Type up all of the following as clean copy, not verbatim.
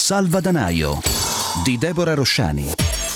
Salvadanaio di Deborah Rosciani.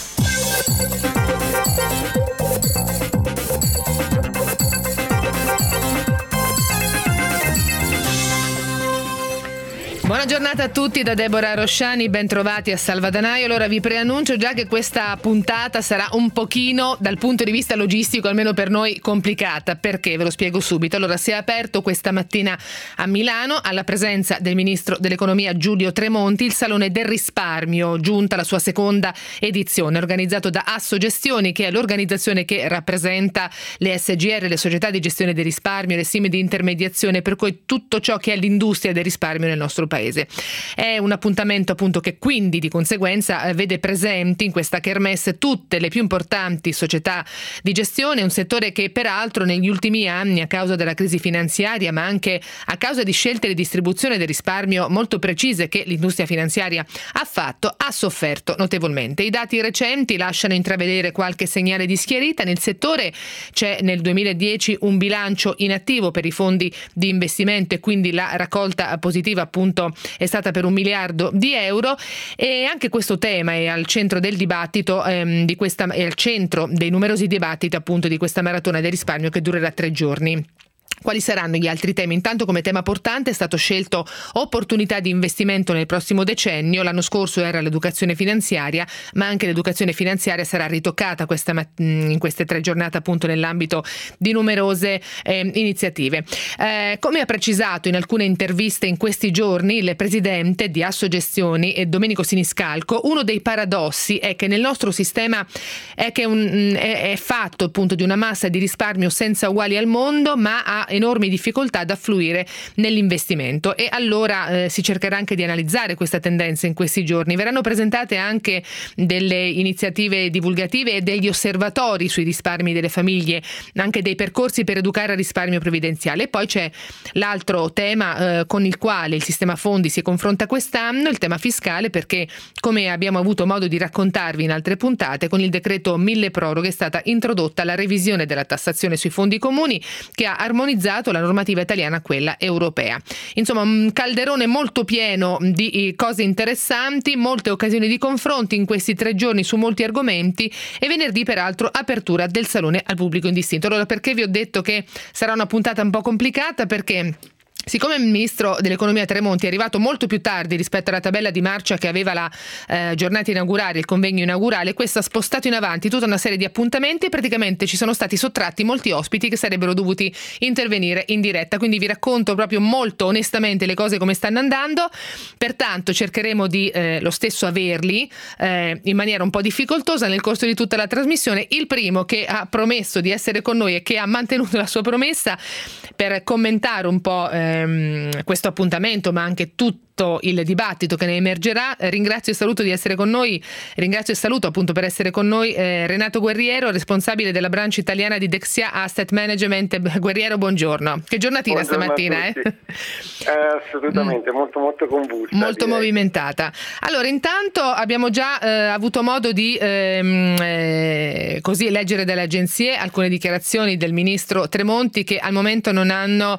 Buona giornata a tutti da Deborah Rosciani, ben trovati a Salvadanaio. Allora vi preannuncio già che questa puntata sarà un pochino, dal punto di vista logistico, almeno per noi, complicata. Perché? Ve lo spiego subito. Allora, si è aperto questa mattina a Milano, alla presenza del Ministro dell'Economia Giulio Tremonti, il Salone del Risparmio, giunta la sua seconda edizione, organizzato da Assogestioni, che è l'organizzazione che rappresenta le SGR, le società di gestione del risparmio, le SIM di intermediazione, per cui tutto ciò che è l'industria del risparmio nel nostro paese. È un appuntamento appunto che quindi di conseguenza vede presenti in questa kermesse tutte le più importanti società di gestione, un settore che peraltro negli ultimi anni, a causa della crisi finanziaria ma anche a causa di scelte di distribuzione del risparmio molto precise che l'industria finanziaria ha fatto, ha sofferto notevolmente. I dati recenti lasciano intravedere qualche segnale di schiarita nel settore. C'è nel 2010 un bilancio inattivo per i fondi di investimento e quindi la raccolta positiva appunto è stata per 1 miliardo di euro, e anche questo tema è al centro del dibattito è al centro dei numerosi dibattiti appunto di questa maratona del risparmio che durerà 3 giorni. Quali saranno gli altri temi? Intanto, come tema portante è stato scelto opportunità di investimento nel prossimo decennio. L'anno scorso era l'educazione finanziaria, ma anche l'educazione finanziaria sarà ritoccata in queste 3 giornate appunto nell'ambito di numerose iniziative. Come ha precisato in alcune interviste in questi giorni il presidente di Assogestioni, Domenico Siniscalco, uno dei paradossi è che nel nostro sistema è fatto appunto di una massa di risparmio senza uguali al mondo, ma ha enormi difficoltà ad affluire nell'investimento, e allora si cercherà anche di analizzare questa tendenza in questi giorni. Verranno presentate anche delle iniziative divulgative e degli osservatori sui risparmi delle famiglie, anche dei percorsi per educare al risparmio previdenziale. E poi c'è l'altro tema con il quale il sistema fondi si confronta quest'anno, il tema fiscale, perché come abbiamo avuto modo di raccontarvi in altre puntate, con il decreto mille proroghe è stata introdotta la revisione della tassazione sui fondi comuni che ha armonizzato la normativa italiana a quella europea. Insomma, un calderone molto pieno di cose interessanti, molte occasioni di confronti in questi 3 giorni su molti argomenti, e venerdì peraltro apertura del Salone al pubblico indistinto. Allora, perché vi ho detto che sarà una puntata un po' complicata? Perché siccome il ministro dell'economia Tremonti è arrivato molto più tardi rispetto alla tabella di marcia che aveva la giornata inaugurale, il convegno inaugurale, questo ha spostato in avanti tutta una serie di appuntamenti e praticamente ci sono stati sottratti molti ospiti che sarebbero dovuti intervenire in diretta. Quindi vi racconto proprio molto onestamente le cose come stanno andando. Pertanto cercheremo di lo stesso averli in maniera un po' difficoltosa nel corso di tutta la trasmissione. Il primo che ha promesso di essere con noi e che ha mantenuto la sua promessa per commentare un po' questo appuntamento, ma anche tutto il dibattito che ne emergerà. Ringrazio e saluto di essere con noi, ringrazio e saluto appunto per essere con noi Renato Guerriero, responsabile della branch italiana di Dexia Asset Management. Guerriero, buongiorno. Che giornatina Buongiorno stamattina, assolutamente, molto convulsa. Molto direi. Movimentata. Allora, intanto abbiamo già avuto modo di così leggere dalle agenzie alcune dichiarazioni del ministro Tremonti, che al momento non hanno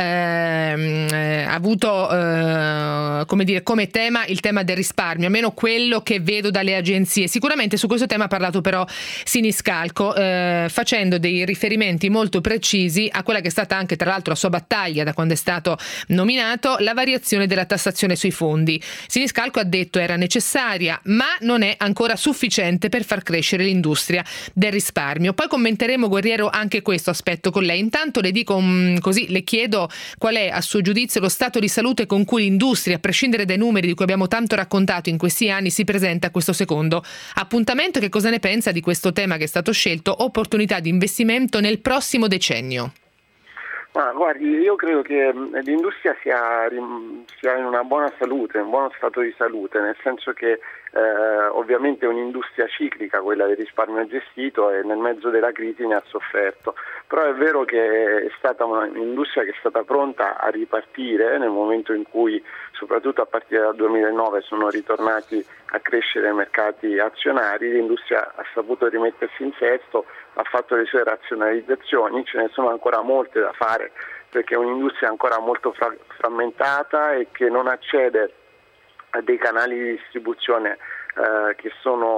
avuto come tema il tema del risparmio, almeno quello che vedo dalle agenzie. Sicuramente su questo tema ha parlato però Siniscalco, facendo dei riferimenti molto precisi a quella che è stata anche tra l'altro la sua battaglia da quando è stato nominato, la variazione della tassazione sui fondi. Siniscalco ha detto era necessaria ma non è ancora sufficiente per far crescere l'industria del risparmio. Poi commenteremo, Guerriero, anche questo aspetto con lei. Intanto le dico così, le chiedo qual è a suo giudizio lo stato di salute con cui l'industria, a prescindere dai numeri di cui abbiamo tanto raccontato in questi anni, si presenta a questo secondo appuntamento. Che cosa ne pensa di questo tema che è stato scelto, opportunità di investimento nel prossimo decennio? Ma guardi, io credo che l'industria sia in una buona salute, in buono stato di salute, nel senso che ovviamente è un'industria ciclica quella del risparmio gestito, e nel mezzo della crisi ne ha sofferto, però è vero che è stata un'industria che è stata pronta a ripartire nel momento in cui, soprattutto a partire dal 2009, sono ritornati a crescere i mercati azionari. L'industria ha saputo rimettersi in sesto, ha fatto le sue razionalizzazioni, ce ne sono ancora molte da fare perché è un'industria ancora molto frammentata e che non accede dei canali di distribuzione che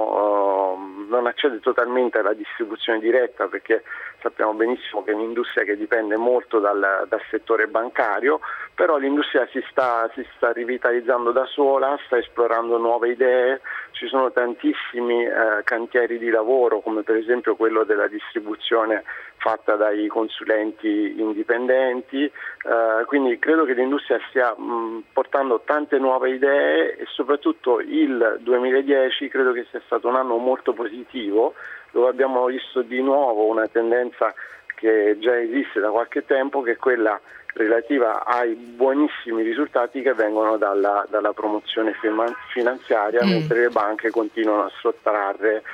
non accede totalmente alla distribuzione diretta, perché sappiamo benissimo che è un'industria che dipende molto dal settore bancario, però l'industria si sta rivitalizzando da sola, sta esplorando nuove idee, ci sono tantissimi cantieri di lavoro, come per esempio quello della distribuzione fatta dai consulenti indipendenti, quindi credo che l'industria stia portando tante nuove idee e soprattutto il 2010 credo che sia stato un anno molto positivo, dove abbiamo visto di nuovo una tendenza che già esiste da qualche tempo, che è quella relativa ai buonissimi risultati che vengono dalla promozione finanziaria, mentre le banche continuano a sottrarre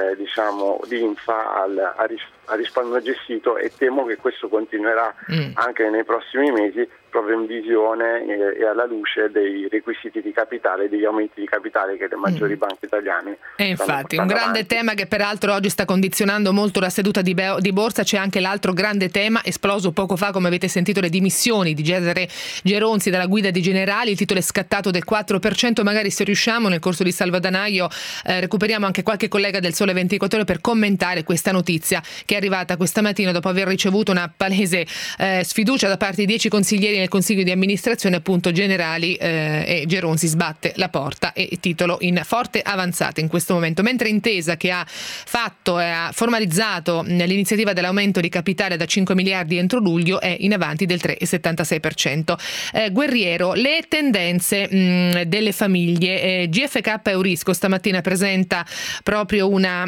l'infa al risparmio gestito, e temo che questo continuerà anche nei prossimi mesi, proprio in visione e alla luce dei requisiti di capitale, degli aumenti di capitale che le maggiori banche italiane e infatti un grande tema che peraltro oggi sta condizionando molto la seduta di borsa. C'è anche l'altro grande tema esploso poco fa, come avete sentito, le dimissioni di Cesare Geronzi dalla guida di Generali. Il titolo è scattato del 4%, magari se riusciamo nel corso di Salvadanaio recuperiamo anche qualche collega del Sole 24 Ore per commentare questa notizia che è arrivata questa mattina dopo aver ricevuto una palese sfiducia da parte di 10 consiglieri nel consiglio di amministrazione, appunto Generali, e Geronzi sbatte la porta, e titolo in forte avanzata in questo momento, mentre Intesa, che ha fatto e ha formalizzato l'iniziativa dell'aumento di capitale da 5 miliardi entro luglio, è in avanti del 3,76%. Guerriero, le tendenze delle famiglie. GFK Eurisco stamattina presenta proprio un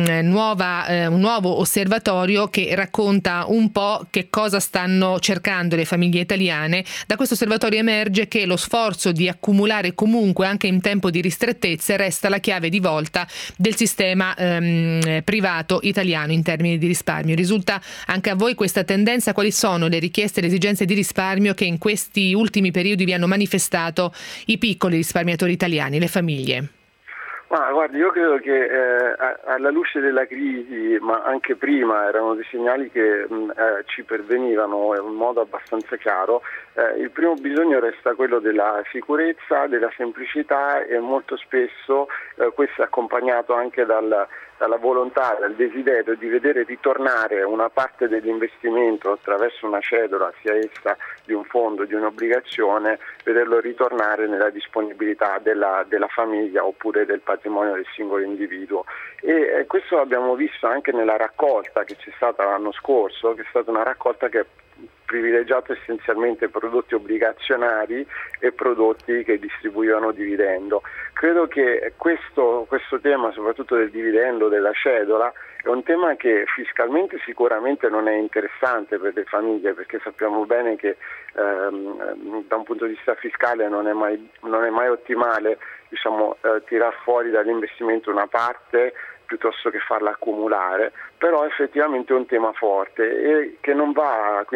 nuovo osservatorio che racconta un po' che cosa stanno cercando le famiglie italiane. Da questo osservatorio emerge che lo sforzo di accumulare comunque anche in tempo di ristrettezze resta la chiave di volta del sistema privato italiano in termini di risparmio. Risulta anche a voi questa tendenza? Quali sono le richieste e le esigenze di risparmio che in questi ultimi periodi vi hanno manifestato i piccoli risparmiatori italiani, le famiglie? Ma guardi, io credo che alla luce della crisi, ma anche prima, erano dei segnali che ci pervenivano in modo abbastanza chiaro. Il primo bisogno resta quello della sicurezza, della semplicità, e molto spesso questo è accompagnato anche dalla volontà, dal desiderio di vedere ritornare una parte dell'investimento attraverso una cedola, sia essa di un fondo, di un'obbligazione, vederlo ritornare nella disponibilità della famiglia oppure del patrimonio del singolo individuo. E questo l'abbiamo visto anche nella raccolta che c'è stata l'anno scorso, che è stata una raccolta che ha privilegiato essenzialmente prodotti obbligazionari e prodotti che distribuivano dividendo. Credo che questo tema, soprattutto del dividendo, della cedola, è un tema che fiscalmente sicuramente non è interessante per le famiglie, perché sappiamo bene che da un punto di vista fiscale non è mai ottimale tirar fuori dall'investimento una parte piuttosto che farla accumulare, però effettivamente è un tema forte e che non va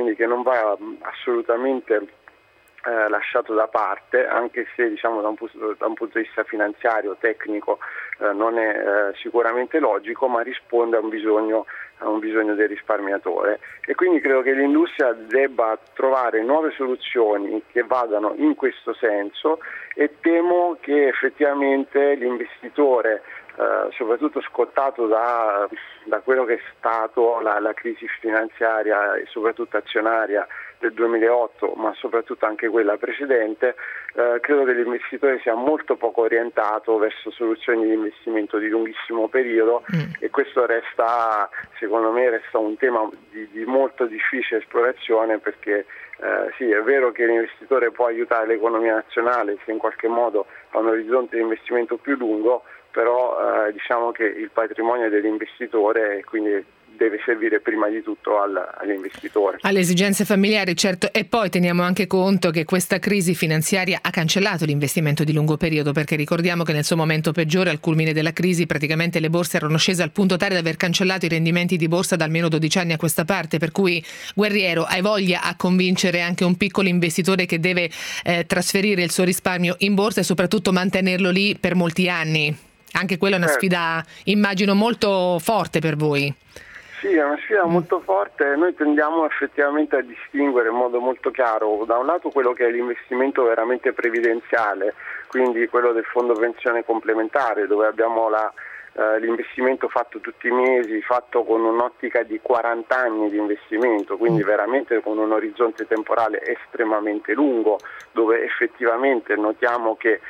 assolutamente lasciato da parte, anche se da un punto di vista finanziario, tecnico, non è sicuramente logico, ma risponde a un bisogno del risparmiatore. E quindi credo che l'industria debba trovare nuove soluzioni che vadano in questo senso, e temo che effettivamente l'investitore, soprattutto scottato da quello che è stato la crisi finanziaria e soprattutto azionaria del 2008, ma soprattutto anche quella precedente, credo che l'investitore sia molto poco orientato verso soluzioni di investimento di lunghissimo periodo, e questo secondo me resta un tema di molto difficile esplorazione, perché sì, è vero che l'investitore può aiutare l'economia nazionale se in qualche modo ha un orizzonte di investimento più lungo, però diciamo che il patrimonio dell'investitore quindi deve servire prima di tutto all'investitore. Alle esigenze familiari, certo, e poi teniamo anche conto che questa crisi finanziaria ha cancellato l'investimento di lungo periodo, perché ricordiamo che nel suo momento peggiore, al culmine della crisi, praticamente le borse erano scese al punto tale da aver cancellato i rendimenti di borsa da almeno 12 anni a questa parte, per cui Guerriero, hai voglia a convincere anche un piccolo investitore che deve trasferire il suo risparmio in borsa e soprattutto mantenerlo lì per molti anni. Anche quella è una sfida, immagino, molto forte per voi. Sì, è una sfida molto forte. Noi tendiamo effettivamente a distinguere in modo molto chiaro da un lato quello che è l'investimento veramente previdenziale, quindi quello del fondo pensione complementare, dove abbiamo l'investimento fatto tutti i mesi, fatto con un'ottica di 40 anni di investimento, quindi veramente con un orizzonte temporale estremamente lungo, dove effettivamente notiamo che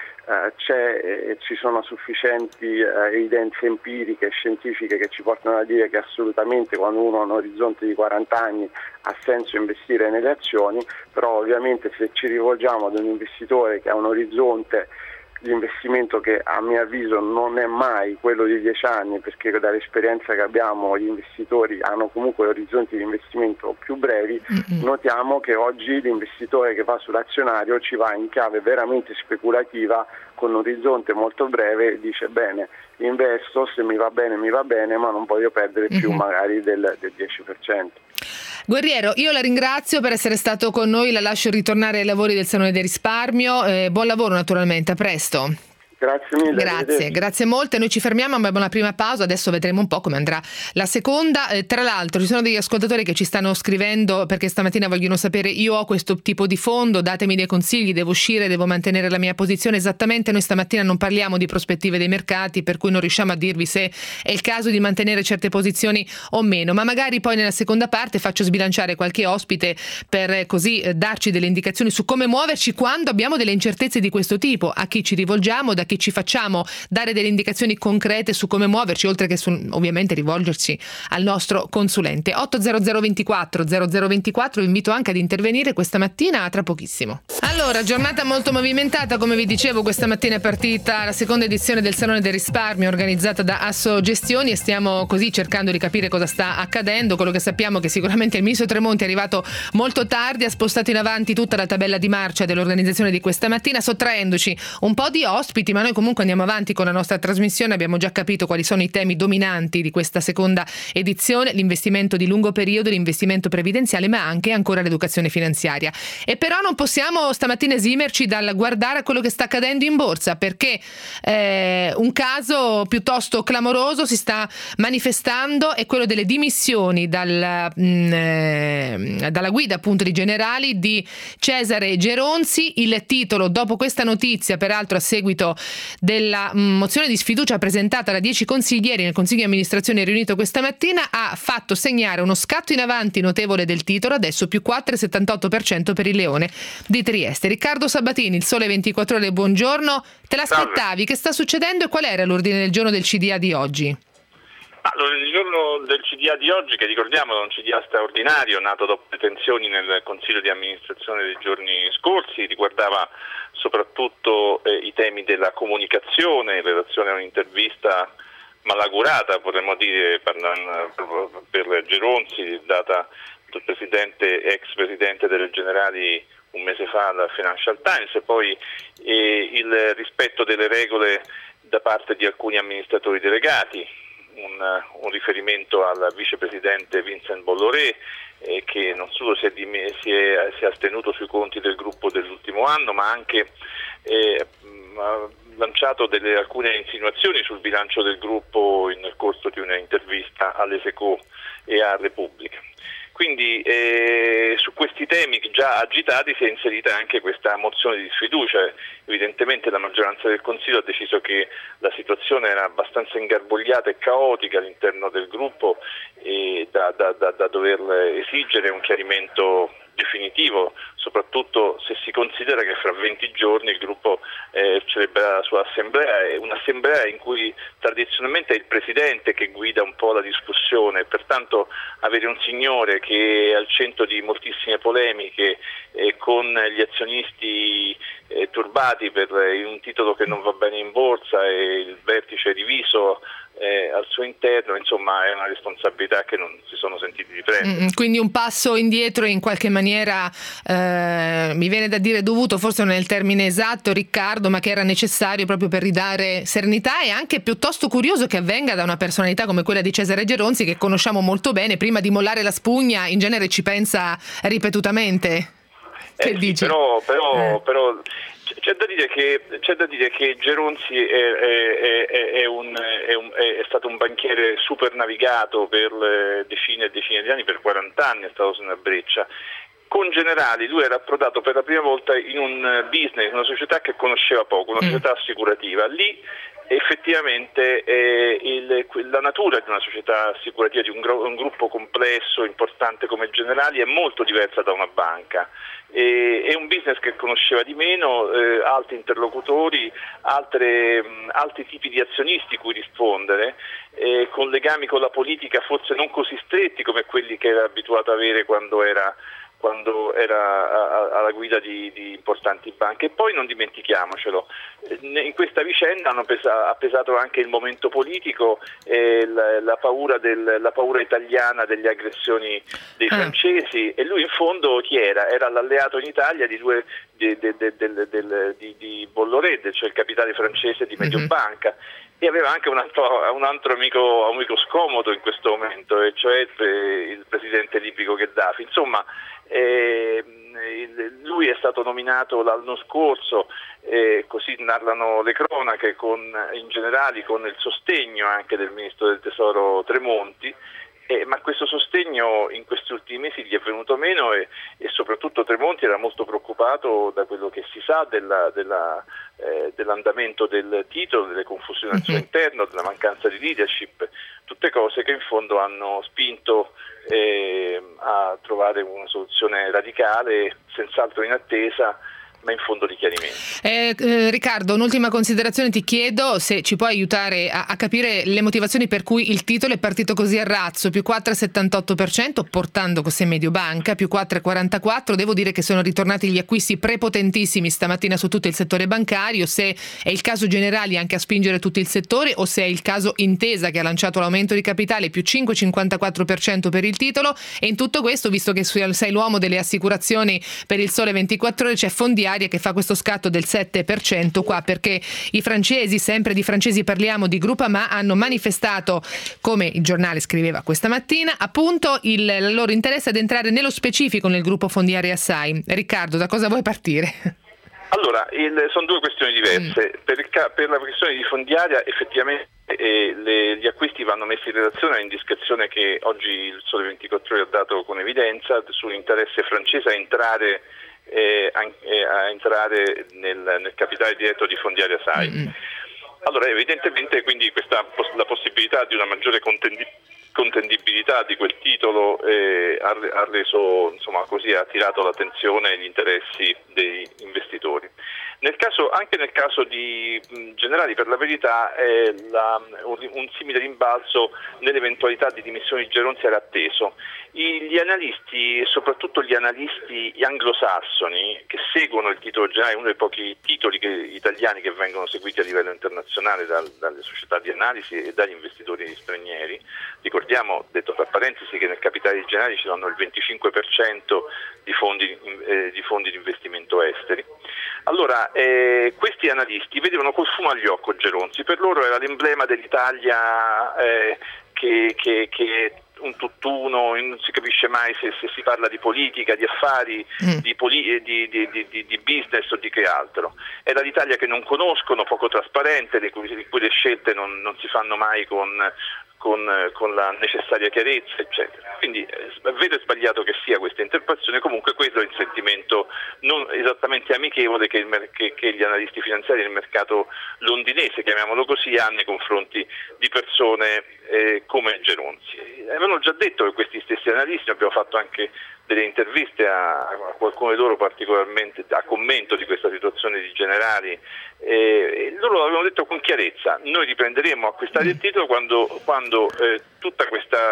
ci sono sufficienti evidenze empiriche e scientifiche che ci portano a dire che assolutamente quando uno ha un orizzonte di 40 anni ha senso investire nelle azioni, però ovviamente se ci rivolgiamo ad un investitore che ha un orizzonte di investimento che a mio avviso non è mai quello di 10 anni, perché dall'esperienza che abbiamo gli investitori hanno comunque orizzonti di investimento più brevi, notiamo che oggi l'investitore che va sull'azionario ci va in chiave veramente speculativa con un orizzonte molto breve e dice bene, investo, se mi va bene, ma non voglio perdere più magari del 10%. Guerriero, io la ringrazio per essere stato con noi, la lascio ritornare ai lavori del Salone del Risparmio, buon lavoro naturalmente, a presto. Grazie mille. Grazie molte. Noi ci fermiamo, abbiamo una prima pausa, adesso vedremo un po' come andrà la seconda. Tra l'altro ci sono degli ascoltatori che ci stanno scrivendo perché stamattina vogliono sapere: io ho questo tipo di fondo, datemi dei consigli, devo uscire, devo mantenere la mia posizione. Esattamente, noi stamattina non parliamo di prospettive dei mercati, per cui non riusciamo a dirvi se è il caso di mantenere certe posizioni o meno, ma magari poi nella seconda parte faccio sbilanciare qualche ospite per così darci delle indicazioni su come muoverci quando abbiamo delle incertezze di questo tipo, a chi ci rivolgiamo, da chi ci facciamo dare delle indicazioni concrete su come muoverci, oltre che ovviamente rivolgerci al nostro consulente. 80024 0024, vi invito anche ad intervenire questa mattina, tra pochissimo. Allora, giornata molto movimentata, come vi dicevo, questa mattina è partita la seconda edizione del Salone del Risparmio organizzata da Assogestioni e stiamo così cercando di capire cosa sta accadendo. Quello che sappiamo è che sicuramente il ministro Tremonti è arrivato molto tardi, ha spostato in avanti tutta la tabella di marcia dell'organizzazione di questa mattina, sottraendoci un po' di ospiti, ma noi comunque andiamo avanti con la nostra trasmissione. Abbiamo già capito quali sono i temi dominanti di questa seconda edizione: l'investimento di lungo periodo, l'investimento previdenziale, ma anche ancora l'educazione finanziaria. E però non possiamo stamattina esimerci dal guardare a quello che sta accadendo in borsa, perché un caso piuttosto clamoroso si sta manifestando, è quello delle dimissioni dalla guida appunto di Generali di Cesare Geronzi. Il titolo, dopo questa notizia, peraltro a seguito della mozione di sfiducia presentata da 10 consiglieri nel Consiglio di amministrazione riunito questa mattina, ha fatto segnare uno scatto in avanti notevole del titolo, adesso più 4,78% per il Leone di Trieste. Riccardo Sabatini, Il Sole 24 Ore, buongiorno. Te l'aspettavi? Che sta succedendo e qual era l'ordine del giorno del CDA di oggi? L'ordine del giorno del CDA di oggi, che ricordiamo è un CDA straordinario nato dopo le tensioni nel Consiglio di amministrazione dei giorni scorsi, riguardava soprattutto i temi della comunicazione in relazione a un'intervista malaugurata, potremmo dire, per Geronzi, data dal ex presidente delle Generali un mese fa alla Financial Times, e poi il rispetto delle regole da parte di alcuni amministratori delegati, un riferimento al vicepresidente Vincent Bolloré, che non solo si è astenuto sui conti del gruppo dell'ultimo anno, ma anche ha lanciato alcune insinuazioni sul bilancio del gruppo nel corso di una intervista all'Eseco e a Repubblica. Quindi su questi temi già agitati si è inserita anche questa mozione di sfiducia. Evidentemente la maggioranza del Consiglio ha deciso che la situazione era abbastanza ingarbugliata e caotica all'interno del gruppo e da dover esigere un chiarimento definitivo, soprattutto se si considera che fra 20 giorni il gruppo celebrerà la sua assemblea, un'assemblea in cui tradizionalmente è il presidente che guida un po' la discussione, pertanto avere un signore che è al centro di moltissime polemiche con gli azionisti turbati per un titolo che non va bene in borsa e il vertice diviso al suo interno, insomma è una responsabilità che non si sono sentiti di prendere. Quindi un passo indietro in qualche maniera, mi viene da dire dovuto, forse non è il termine esatto, Riccardo, ma che era necessario proprio per ridare serenità, e anche piuttosto curioso che avvenga da una personalità come quella di Cesare Geronzi, che conosciamo molto bene. Prima di mollare la spugna in genere ci pensa ripetutamente. Che sì, dici? però C'è da dire che Geronzi è stato un banchiere super navigato per decine e decine di anni, per 40 anni è stato su una Breccia. Con Generali lui era approdato per la prima volta in un business, in una società che conosceva poco, una società assicurativa. Lì effettivamente la natura di una società assicurativa, di un gruppo complesso, importante come Generali, è molto diversa da una banca. È un business che conosceva di meno, altri interlocutori, altri tipi di azionisti cui rispondere, con legami con la politica forse non così stretti come quelli che era abituato a avere quando era alla guida di importanti banche. E poi non dimentichiamocelo, in questa vicenda ha pesato anche il momento politico, la paura italiana delle aggressioni dei francesi, e lui in fondo chi era? Era l'alleato in Italia di Bolloré, cioè il capitale francese di Mediobanca. E aveva anche un altro amico scomodo in questo momento, e cioè il presidente libico Gheddafi. Insomma, lui è stato nominato l'anno scorso, così narrano le cronache, in generale con il sostegno anche del ministro del Tesoro Tremonti. Ma questo sostegno in questi ultimi mesi gli è venuto meno, e soprattutto Tremonti era molto preoccupato da quello che si sa dell'andamento del titolo, delle confusioni al suo interno, della mancanza di leadership, tutte cose che in fondo hanno spinto a trovare una soluzione radicale, senz'altro in attesa, ma in fondo di chiarimento. Riccardo, un'ultima considerazione ti chiedo, se ci puoi aiutare a capire le motivazioni per cui il titolo è partito così a razzo, più 4,78%, portando Cos'è Mediobanca, più 4,44%. Devo dire che sono ritornati gli acquisti prepotentissimi stamattina su tutto il settore bancario, se è il caso Generali anche a spingere tutto il settore, o se è il caso Intesa che ha lanciato l'aumento di capitale, più 5,54% per il titolo. E in tutto questo, visto che sei l'uomo delle assicurazioni per il Sole 24 Ore, c'è Fondiaria che fa questo scatto del 7% qua, perché i francesi, sempre di francesi parliamo, di Groupama, hanno manifestato, come il giornale scriveva questa mattina, appunto il loro interesse ad entrare nello specifico nel gruppo Fondiaria Assai. Riccardo, da cosa vuoi partire? Allora, sono due questioni diverse. Per la questione di Fondiaria, effettivamente gli acquisti vanno messi in relazione all'indiscrezione che oggi il Sole 24 Ore ha dato con evidenza sull'interesse francese a entrare nel capitale diretto di Fondiaria Assai. Allora, evidentemente quindi la possibilità di una maggiore contendibilità di quel titolo ha reso, insomma, così ha attirato l'attenzione e gli interessi dei investitori. Anche nel caso di Generali, per la verità, un simile rimbalzo nell'eventualità di dimissioni di Geronzi era atteso. Gli analisti, soprattutto gli analisti anglosassoni che seguono il titolo Generali, uno dei pochi titoli italiani che vengono seguiti a livello internazionale dalle società di analisi e dagli investitori stranieri, ricordiamo, detto tra parentesi, che nel capitale di Generali ci sono il 25% di fondi di investimento esteri. Allora, questi analisti vedevano col fumo agli occhi Geronzi. Per loro era l'emblema dell'Italia che è un tutt'uno, non si capisce mai se si parla di politica, di affari, di business o di che altro. È l'Italia che non conoscono, poco trasparente, in cui le scelte non si fanno mai con la necessaria chiarezza, eccetera. Quindi è vero e sbagliato che sia questa interpretazione, comunque questo è il sentimento non esattamente amichevole che gli analisti finanziari del mercato londinese, chiamiamolo così, hanno nei confronti di persone come Geronzi. Avevano già detto che questi stessi analisti, abbiamo fatto anche delle interviste a qualcuno di loro particolarmente a commento di questa situazione di Generali, loro l'avevano detto con chiarezza: noi riprenderemo a acquistare il titolo quando tutta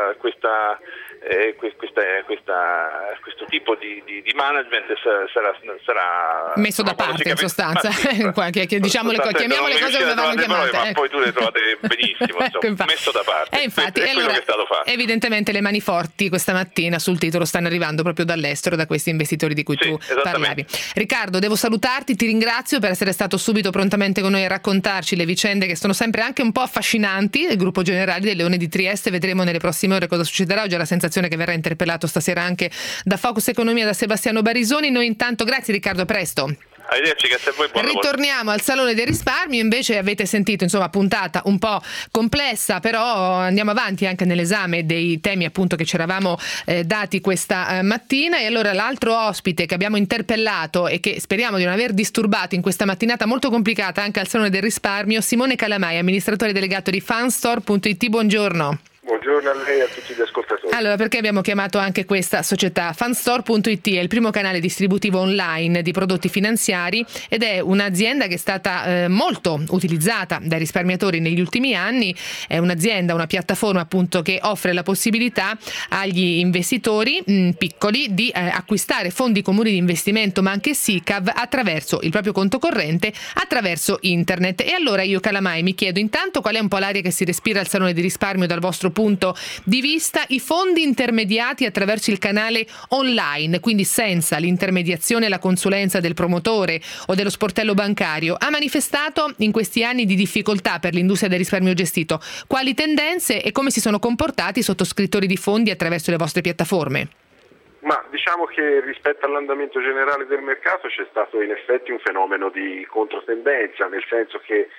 questo tipo di management sarà messo da parte, in sostanza. Chiamiamole cose come vanno chiamate. Ma poi tu le trovate benissimo, insomma, messo da parte. Infatti, è quello che è stato fatto. Evidentemente le mani forti questa mattina sul titolo stanno arrivando proprio dall'estero, da questi investitori di cui tu parlavi. Riccardo, devo salutarti, ti ringrazio per essere stato subito prontamente con noi a raccontarci le vicende che sono sempre anche un po' affascinanti del gruppo Generali del Leone di Trieste. Vedremo nelle prossime ore cosa succederà. Ho già la sensazione che verrà interpellato stasera anche da Focus Economia, da Sebastiano Barisoni. Noi intanto, grazie Riccardo, a presto. Arrivederci, grazie a voi. Ritorniamo al Salone del Risparmio, invece avete sentito puntata un po' complessa, però andiamo avanti anche nell'esame dei temi appunto che ci eravamo dati questa mattina. E allora l'altro ospite che abbiamo interpellato e che speriamo di non aver disturbato in questa mattinata molto complicata anche al Salone del Risparmio, Simone Calamai, amministratore delegato di Fundstore.it. Buongiorno. Buongiorno a lei e a tutti gli ascoltatori. Allora, perché abbiamo chiamato anche questa società? Fundstore.it è il primo canale distributivo online di prodotti finanziari ed è un'azienda che è stata molto utilizzata dai risparmiatori negli ultimi anni. È un'azienda, una piattaforma appunto che offre la possibilità agli investitori piccoli di acquistare fondi comuni di investimento, ma anche SICAV, attraverso il proprio conto corrente, attraverso internet. E allora io, Calamai, mi chiedo intanto qual è un po' l'aria che si respira al Salone di Risparmio dal vostro punto di vista. I fondi intermediati attraverso il canale online, quindi senza l'intermediazione e la consulenza del promotore o dello sportello bancario, ha manifestato in questi anni di difficoltà per l'industria del risparmio gestito. Quali tendenze e come si sono comportati i sottoscrittori di fondi attraverso le vostre piattaforme? Ma diciamo che rispetto all'andamento generale del mercato c'è stato in effetti un fenomeno di controtendenza, nel senso che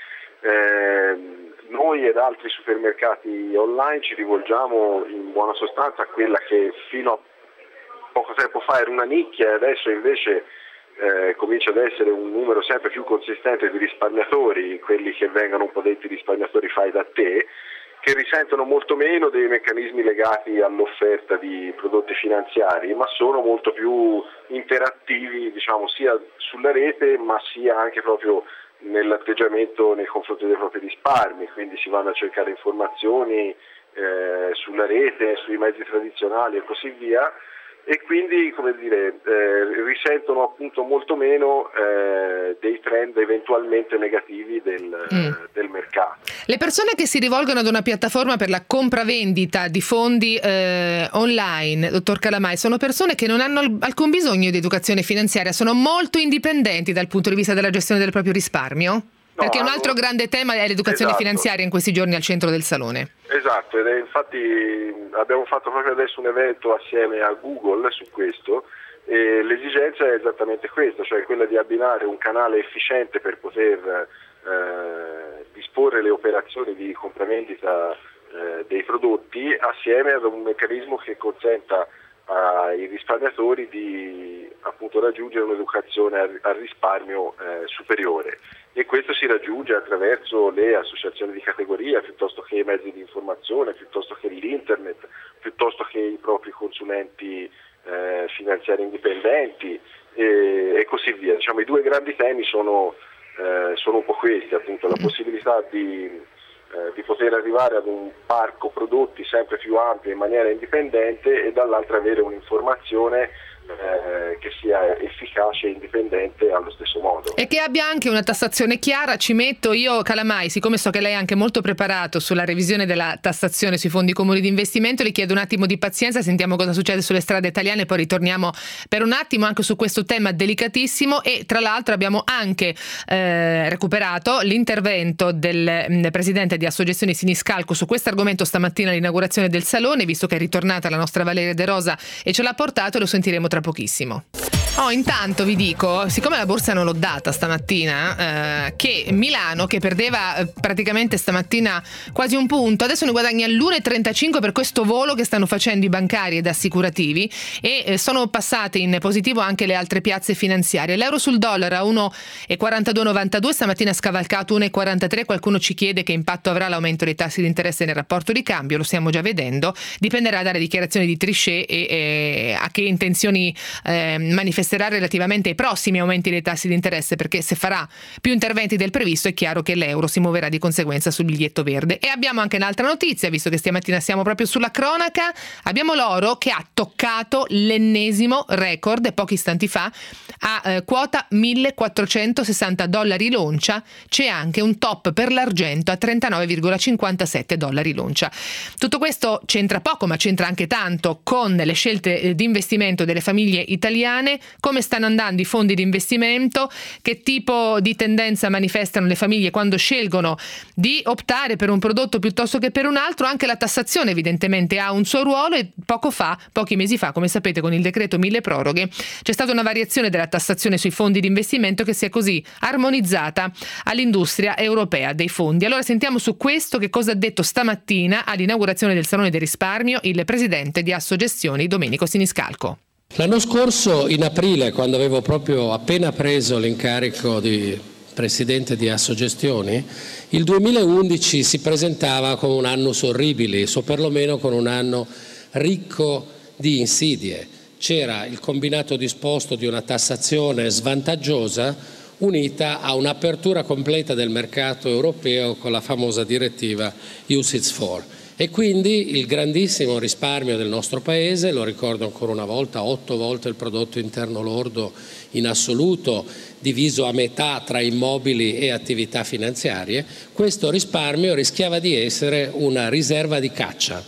noi ed altri supermercati online ci rivolgiamo in buona sostanza a quella che fino a poco tempo fa era una nicchia e adesso invece comincia ad essere un numero sempre più consistente di risparmiatori, quelli che vengono un po' detti risparmiatori fai da te, che risentono molto meno dei meccanismi legati all'offerta di prodotti finanziari, ma sono molto più interattivi, diciamo, sia sulla rete ma sia anche proprio nell'atteggiamento nei confronti dei propri risparmi, quindi si vanno a cercare informazioni sulla rete, sui mezzi tradizionali e così via, e quindi risentono appunto molto meno dei trend eventualmente negativi del mercato. Le persone che si rivolgono ad una piattaforma per la compravendita di fondi online, dottor Calamai, sono persone che non hanno alcun bisogno di educazione finanziaria, sono molto indipendenti dal punto di vista della gestione del proprio risparmio? Perché un altro grande tema è l'educazione finanziaria in questi giorni al centro del Salone. Esatto, ed infatti abbiamo fatto proprio adesso un evento assieme a Google su questo, e l'esigenza è esattamente questa, cioè quella di abbinare un canale efficiente per poter disporre le operazioni di compravendita dei prodotti assieme ad un meccanismo che consenta ai risparmiatori di appunto raggiungere un'educazione al risparmio superiore, e questo si raggiunge attraverso le associazioni di categoria piuttosto che i mezzi di informazione, piuttosto che l'internet, piuttosto che i propri consulenti finanziari indipendenti e così via. Diciamo, i due grandi temi sono un po' questi, appunto la possibilità di poter arrivare ad un parco prodotti sempre più ampio in maniera indipendente e dall'altra avere un'informazione che sia efficace e indipendente allo stesso modo. E che abbia anche una tassazione chiara. Ci metto io, Calamai, siccome so che lei è anche molto preparato sulla revisione della tassazione sui fondi comuni di investimento, le chiedo un attimo di pazienza, sentiamo cosa succede sulle strade italiane, poi ritorniamo per un attimo anche su questo tema delicatissimo. E tra l'altro abbiamo anche recuperato l'intervento del presidente di Assogestioni Siniscalco su questo argomento stamattina all'inaugurazione del Salone, visto che è ritornata la nostra Valeria De Rosa e ce l'ha portato, lo sentiremo tra pochissimo. Intanto vi dico, siccome la borsa non l'ho data stamattina, che Milano, che perdeva praticamente stamattina quasi un punto, adesso ne guadagna l'1,35 per questo volo che stanno facendo i bancari ed assicurativi, e sono passate in positivo anche le altre piazze finanziarie. L'euro sul dollaro a 1,4292, stamattina ha scavalcato 1,43. Qualcuno ci chiede che impatto avrà l'aumento dei tassi di interesse nel rapporto di cambio, lo stiamo già vedendo, dipenderà dalle dichiarazioni di Trichet e a che intenzioni manifesterà relativamente ai prossimi aumenti dei tassi di interesse, perché se farà più interventi del previsto è chiaro che l'euro si muoverà di conseguenza sul biglietto verde. E abbiamo anche un'altra notizia, visto che stamattina siamo proprio sulla cronaca, abbiamo l'oro che ha toccato l'ennesimo record pochi istanti fa a quota $1.460 l'oncia. C'è anche un top per l'argento a $39,57 l'oncia. Tutto questo c'entra poco, ma c'entra anche tanto con le scelte di investimento delle famiglie italiane. come stanno andando i fondi di investimento, che tipo di tendenza manifestano le famiglie quando scelgono di optare per un prodotto piuttosto che per un altro. Anche la tassazione evidentemente ha un suo ruolo e pochi mesi fa, come sapete, con il decreto mille proroghe c'è stata una variazione della tassazione sui fondi di investimento che si è così armonizzata all'industria europea dei fondi. Allora sentiamo su questo che cosa ha detto stamattina all'inaugurazione del Salone del Risparmio il presidente di Assogestioni, Domenico Siniscalco. L'anno scorso, in aprile, quando avevo proprio appena preso l'incarico di presidente di Assogestioni, il 2011 si presentava come un annus horribilis, o perlomeno con un anno ricco di insidie. C'era il combinato disposto di una tassazione svantaggiosa unita a un'apertura completa del mercato europeo con la famosa direttiva UCITS 4. E quindi il grandissimo risparmio del nostro Paese, lo ricordo ancora una volta, 8 volte il prodotto interno lordo in assoluto, diviso a metà tra immobili e attività finanziarie, questo risparmio rischiava di essere una riserva di caccia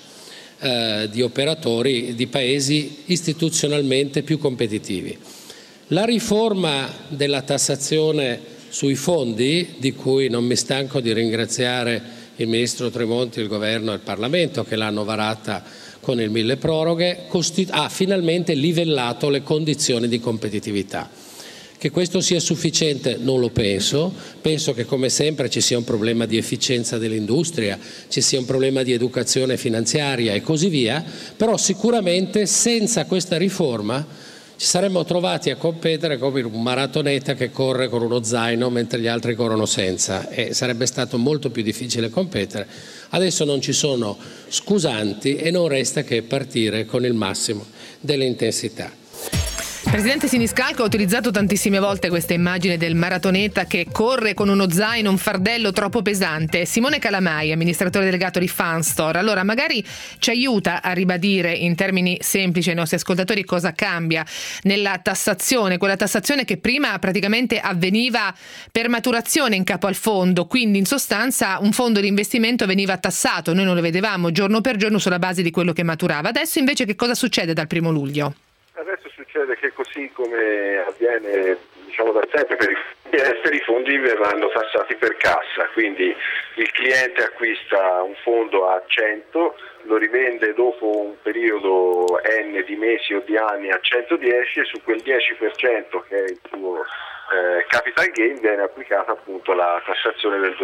di operatori di paesi istituzionalmente più competitivi. La riforma della tassazione sui fondi, di cui non mi stanco di ringraziare il Ministro Tremonti, il Governo e il Parlamento che l'hanno varata con il mille proroghe, ha finalmente livellato le condizioni di competitività. Che questo sia sufficiente non lo penso che come sempre ci sia un problema di efficienza dell'industria, ci sia un problema di educazione finanziaria e così via, però sicuramente senza questa riforma ci saremmo trovati a competere come un maratoneta che corre con uno zaino mentre gli altri corrono senza, e sarebbe stato molto più difficile competere. Adesso non ci sono scusanti e non resta che partire con il massimo delle intensità. Presidente Siniscalco ha utilizzato tantissime volte questa immagine del maratoneta che corre con uno zaino, un fardello troppo pesante. Simone Calamai, amministratore delegato di Fanstore, allora magari ci aiuta a ribadire in termini semplici ai nostri ascoltatori cosa cambia nella tassazione, quella tassazione che prima praticamente avveniva per maturazione in capo al fondo, quindi in sostanza un fondo di investimento veniva tassato, noi non lo vedevamo giorno per giorno sulla base di quello che maturava. Adesso invece che cosa succede dal 1 luglio? Adesso succede che così come avviene da sempre per i fondi esteri, i fondi verranno tassati per cassa, quindi il cliente acquista un fondo a 100, lo rivende dopo un periodo N di mesi o di anni a 110 e su quel 10% che è il suo capital gain viene applicata appunto la tassazione del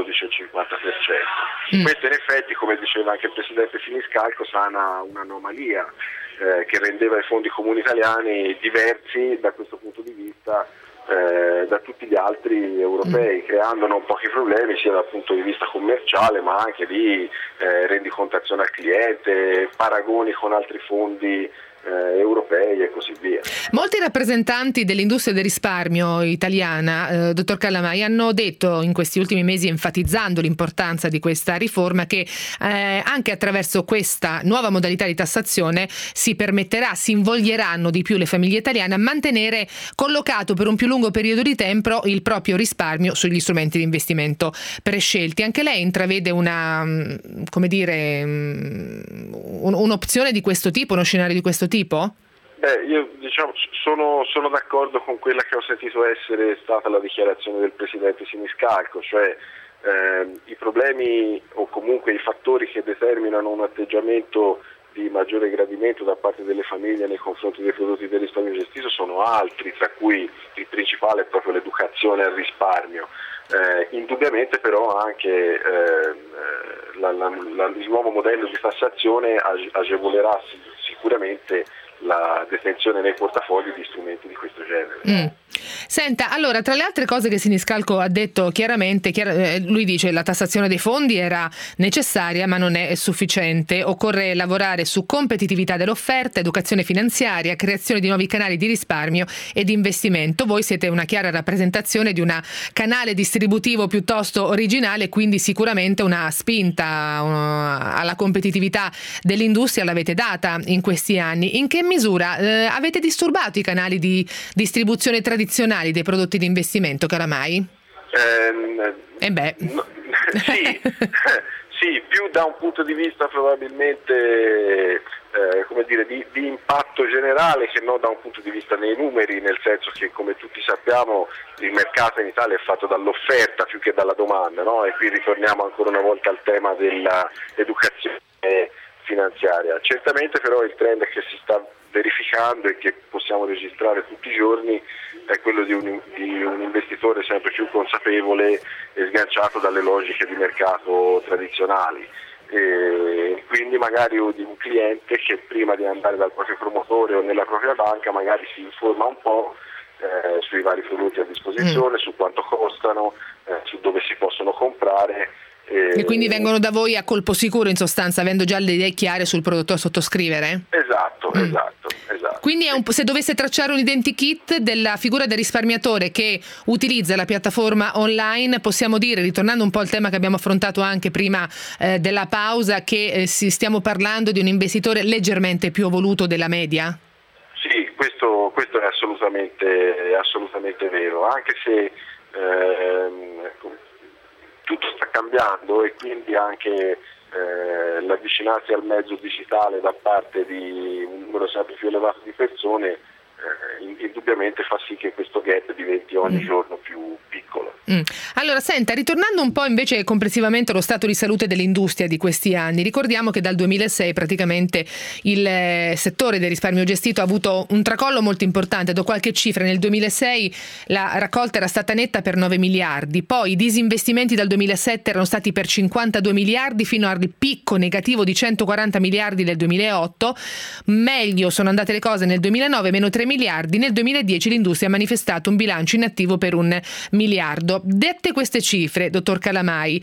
12,50%. Questo in effetti, come diceva anche il Presidente Siniscalco, sana un'anomalia che rendeva i fondi comuni italiani diversi da questo punto di vista da tutti gli altri europei, creando non pochi problemi sia dal punto di vista commerciale ma anche di rendicontazione al cliente, paragoni con altri fondi europei e così via. Molti rappresentanti dell'industria del risparmio italiana, dottor Calamai, hanno detto in questi ultimi mesi, enfatizzando l'importanza di questa riforma, che anche attraverso questa nuova modalità di tassazione si invoglieranno di più le famiglie italiane a mantenere collocato per un più lungo periodo di tempo il proprio risparmio sugli strumenti di investimento prescelti. Anche lei intravede un'opzione di questo tipo, uno scenario di questo tipo? Io sono d'accordo con quella che ho sentito essere stata la dichiarazione del Presidente Siniscalco, cioè i problemi o comunque i fattori che determinano un atteggiamento di maggiore gradimento da parte delle famiglie nei confronti dei prodotti del risparmio gestito sono altri, tra cui il principale è proprio l'educazione al risparmio. Indubbiamente però anche il nuovo modello di tassazione agevolerà sicuramente la detenzione nei portafogli di strumenti di questo genere. Senta, allora, tra le altre cose che Siniscalco ha detto chiaramente, lui dice la tassazione dei fondi era necessaria ma non è sufficiente, occorre lavorare su competitività dell'offerta, educazione finanziaria, creazione di nuovi canali di risparmio e di investimento. Voi siete una chiara rappresentazione di un canale distributivo piuttosto originale, quindi sicuramente una spinta alla competitività dell'industria l'avete data in questi anni. In che misura avete disturbato i canali di distribuzione tradizionali dei prodotti di investimento, Calamai? Sì, Sì, più da un punto di vista probabilmente di impatto generale che non da un punto di vista nei numeri, nel senso che come tutti sappiamo il mercato in Italia è fatto dall'offerta più che dalla domanda, no? E qui ritorniamo ancora una volta al tema dell'educazione finanziaria. Certamente però il trend che si sta verificando e che possiamo registrare tutti i giorni è quello di un investitore sempre più consapevole e sganciato dalle logiche di mercato tradizionali. E quindi magari di un cliente che prima di andare dal proprio promotore o nella propria banca magari si informa un po' sui vari prodotti a disposizione, su quanto costano, su dove si possono comprare. E quindi vengono da voi a colpo sicuro, in sostanza, avendo già le idee chiare sul prodotto da sottoscrivere? Esatto. Quindi se dovesse tracciare un identikit della figura del risparmiatore che utilizza la piattaforma online, possiamo dire, ritornando un po' al tema che abbiamo affrontato anche prima della pausa, che stiamo parlando di un investitore leggermente più evoluto della media? Sì, questo è assolutamente vero, anche se tutto sta cambiando e quindi anche l'avvicinarsi al mezzo digitale da parte di un numero sempre più elevato di persone indubbiamente fa sì che questo gap diventi ogni giorno più piccolo. Allora, senta, ritornando un po' invece complessivamente allo stato di salute dell'industria di questi anni, ricordiamo che dal 2006 praticamente il settore del risparmio gestito ha avuto un tracollo molto importante. Do qualche cifra: nel 2006 la raccolta era stata netta per 9 miliardi, poi i disinvestimenti dal 2007 erano stati per 52 miliardi fino al picco negativo di 140 miliardi nel 2008, meglio sono andate le cose nel 2009, meno 3 miliardi, nel 2010 l'industria ha manifestato un bilancio inattivo per 1 miliardo. Dette queste cifre, dottor Calamai,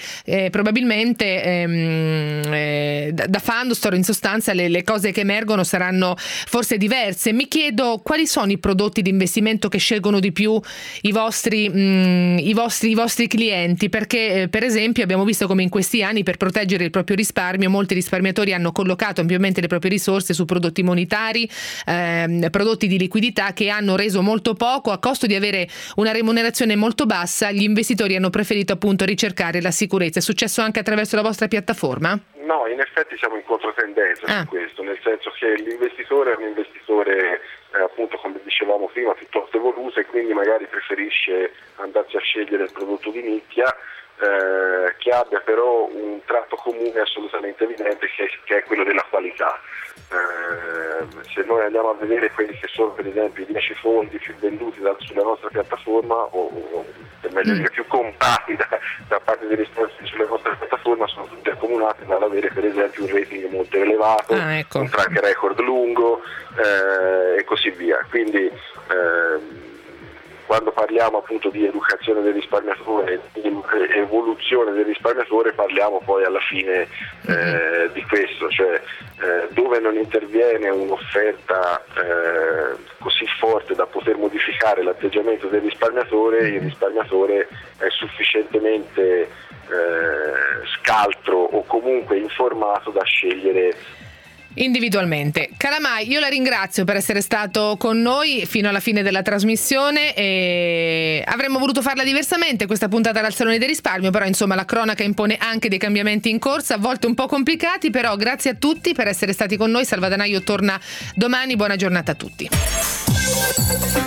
probabilmente da Fundstore in sostanza le cose che emergono saranno forse diverse. Mi chiedo quali sono i prodotti di investimento che scelgono di più i vostri clienti, perché per esempio abbiamo visto come in questi anni, per proteggere il proprio risparmio, molti risparmiatori hanno collocato ampiamente le proprie risorse su prodotti monetari, prodotti di liquidità che hanno reso molto poco a costo di avere una remunerazione molto bassa. Gli investitori hanno preferito appunto ricercare la sicurezza. È successo anche attraverso la vostra piattaforma? No, in effetti siamo in controtendenza su questo, nel senso che l'investitore è un investitore appunto, come dicevamo prima, piuttosto evoluto e quindi magari preferisce andarsi a scegliere il prodotto di nicchia che abbia però un tratto comune assolutamente evidente che è quello della qualità. Se noi andiamo a vedere quelli che sono per esempio i 10 fondi più venduti sulla nostra piattaforma o per meglio dire più comprati da parte dei risparmiatori sulla nostra piattaforma, sono tutti accomunati dall'avere per esempio un rating molto elevato, un track record lungo e così via. Quindi quando parliamo appunto di educazione del risparmiatore, di evoluzione del risparmiatore, parliamo poi alla fine di questo, cioè dove non interviene un'offerta così forte da poter modificare l'atteggiamento del risparmiatore, il risparmiatore è sufficientemente scaltro o comunque informato da scegliere individualmente. Calamai, io la ringrazio per essere stato con noi fino alla fine della trasmissione e avremmo voluto farla diversamente questa puntata dal Salone del Risparmio, però insomma la cronaca impone anche dei cambiamenti in corsa, a volte un po' complicati, però grazie a tutti per essere stati con noi. Salvadanaio torna domani, buona giornata a tutti.